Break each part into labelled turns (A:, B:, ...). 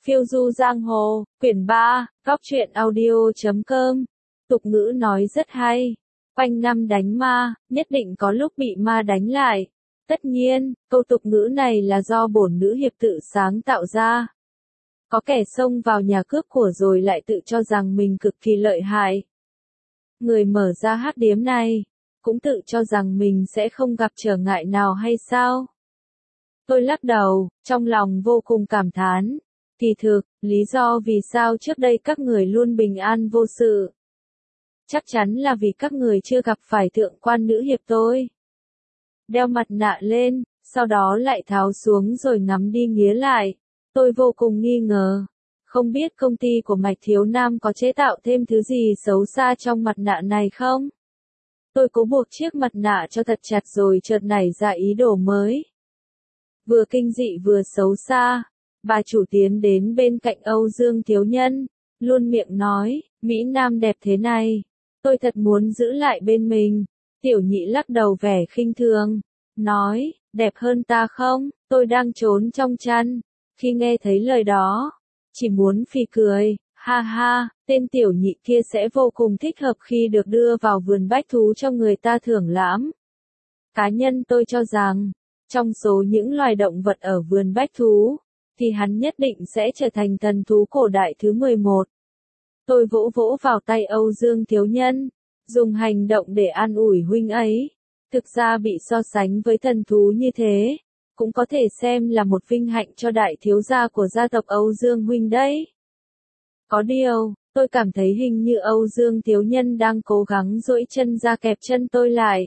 A: Phiêu du giang hồ, quyển 3, góc truyện audio.com. Tục ngữ nói rất hay. Quanh năm đánh ma, nhất định có lúc bị ma đánh lại. Tất nhiên, câu tục ngữ này là do bổn nữ hiệp tự sáng tạo ra. Có kẻ xông vào nhà cướp của rồi lại tự cho rằng mình cực kỳ lợi hại. Người mở ra hắc điếm này, cũng tự cho rằng mình sẽ không gặp trở ngại nào hay sao? Tôi lắc đầu, trong lòng vô cùng cảm thán. Kỳ thực, lý do vì sao trước đây các người luôn bình an vô sự. Chắc chắn là vì các người chưa gặp phải thượng quan nữ hiệp tôi. Đeo mặt nạ lên, sau đó lại tháo xuống rồi ngắm đi nghía lại. Tôi vô cùng nghi ngờ. Không biết công ty của Mạch Thiếu Nam có chế tạo thêm thứ gì xấu xa trong mặt nạ này không? Tôi cố buộc chiếc mặt nạ cho thật chặt rồi chợt nảy ra ý đồ mới. Vừa kinh dị vừa xấu xa. Bà chủ tiến đến bên cạnh Âu Dương Thiếu Nhân, luôn miệng nói, Mỹ Nam đẹp thế này, tôi thật muốn giữ lại bên mình. Tiểu Nhị lắc đầu vẻ khinh thường, nói, đẹp hơn ta không, tôi đang trốn trong chăn. Khi nghe thấy lời đó, chỉ muốn phì cười, ha ha, tên Tiểu Nhị kia sẽ vô cùng thích hợp khi được đưa vào vườn bách thú cho người ta thưởng lãm. Cá nhân tôi cho rằng, trong số những loài động vật ở vườn bách thú, thì hắn nhất định sẽ trở thành thần thú cổ đại thứ 11. Tôi vỗ vỗ vào tay Âu Dương Thiếu Nhân, dùng hành động để an ủi huynh ấy. Thực ra bị so sánh với thần thú như thế, cũng có thể xem là một vinh hạnh cho đại thiếu gia của gia tộc Âu Dương huynh đấy. Có điều, tôi cảm thấy hình như Âu Dương Thiếu Nhân đang cố gắng duỗi chân ra kẹp chân tôi lại.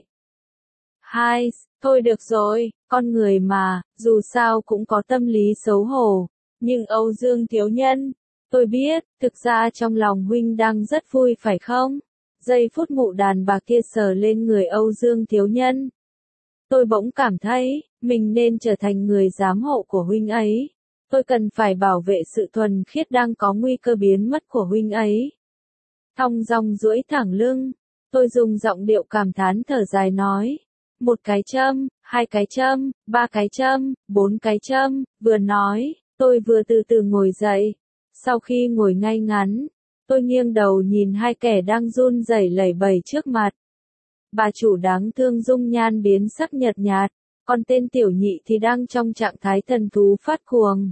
A: Hai, thôi được rồi, con người mà, dù sao cũng có tâm lý xấu hổ. Nhưng Âu Dương Thiếu Nhân, tôi biết, thực ra trong lòng huynh đang rất vui phải không? Giây phút mụ đàn bà kia sờ lên người Âu Dương Thiếu Nhân. Tôi bỗng cảm thấy, mình nên trở thành người giám hộ của huynh ấy. Tôi cần phải bảo vệ sự thuần khiết đang có nguy cơ biến mất của huynh ấy. Thong dong duỗi thẳng lưng, tôi dùng giọng điệu cảm thán thở dài nói. Một cái châm, hai cái châm, ba cái châm, bốn cái châm, vừa nói, tôi vừa từ từ ngồi dậy. Sau khi ngồi ngay ngắn, tôi nghiêng đầu nhìn hai kẻ đang run rẩy lẩy bẩy trước mặt. Bà chủ đáng thương dung nhan biến sắc nhợt nhạt, còn tên Tiểu Nhị thì đang trong trạng thái thần thú phát cuồng.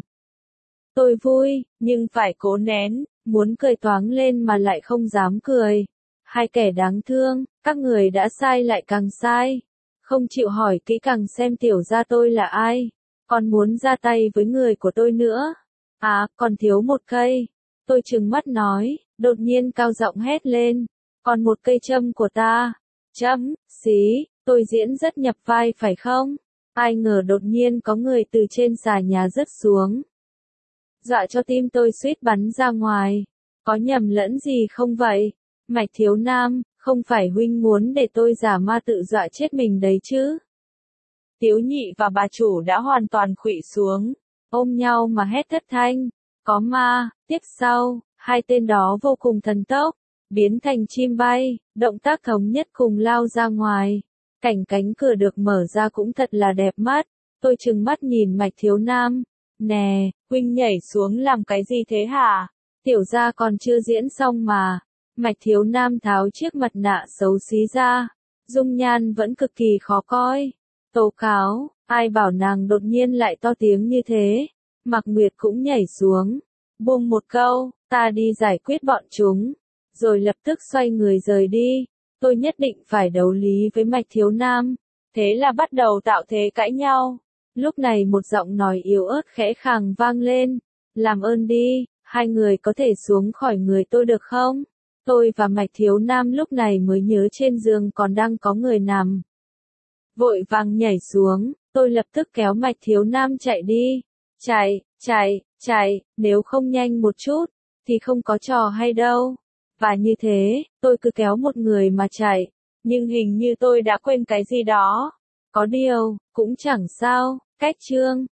A: Tôi vui, nhưng phải cố nén, muốn cười toáng lên mà lại không dám cười. Hai kẻ đáng thương, các người đã sai lại càng sai. Không chịu hỏi kỹ càng xem tiểu gia tôi là ai, còn muốn ra tay với người của tôi nữa. À, còn thiếu một cây. Tôi trừng mắt nói, đột nhiên cao giọng hét lên, còn một cây châm của ta. Châm, xí, tôi diễn rất nhập vai phải không? Ai ngờ đột nhiên có người từ trên xà nhà rớt xuống. Dọa cho tim tôi suýt bắn ra ngoài. Có nhầm lẫn gì không vậy? Mạch Thiếu Nam, không phải huynh muốn để tôi giả ma tự dọa chết mình đấy chứ? Tiểu Nhị và bà chủ đã hoàn toàn khuỵu xuống, ôm nhau mà hét thất thanh. Có ma, tiếp sau, hai tên đó vô cùng thần tốc, biến thành chim bay, động tác thống nhất cùng lao ra ngoài. Cảnh cánh cửa được mở ra cũng thật là đẹp mắt. Tôi trừng mắt nhìn Mạch Thiếu Nam. Nè, huynh nhảy xuống làm cái gì thế hả? Tiểu gia còn chưa diễn xong mà. Mạch Thiếu Nam tháo chiếc mặt nạ xấu xí ra, dung nhan vẫn cực kỳ khó coi. Tố cáo, ai bảo nàng đột nhiên lại to tiếng như thế? Mạc Nguyệt cũng nhảy xuống, buông một câu, ta đi giải quyết bọn chúng, rồi lập tức xoay người rời đi. Tôi nhất định phải đấu lý với Mạch Thiếu Nam. Thế là bắt đầu tạo thế cãi nhau. Lúc này một giọng nói yếu ớt khẽ khàng vang lên. Làm ơn đi, hai người có thể xuống khỏi người tôi được không? Tôi và Mạch Thiếu Nam lúc này mới nhớ trên giường còn đang có người nằm. Vội vàng nhảy xuống, tôi lập tức kéo Mạch Thiếu Nam chạy đi. Chạy, nếu không nhanh một chút, thì không có trò hay đâu. Và như thế, tôi cứ kéo một người mà chạy. Nhưng hình như tôi đã quên cái gì đó. Có điều, cũng chẳng sao, cách chương.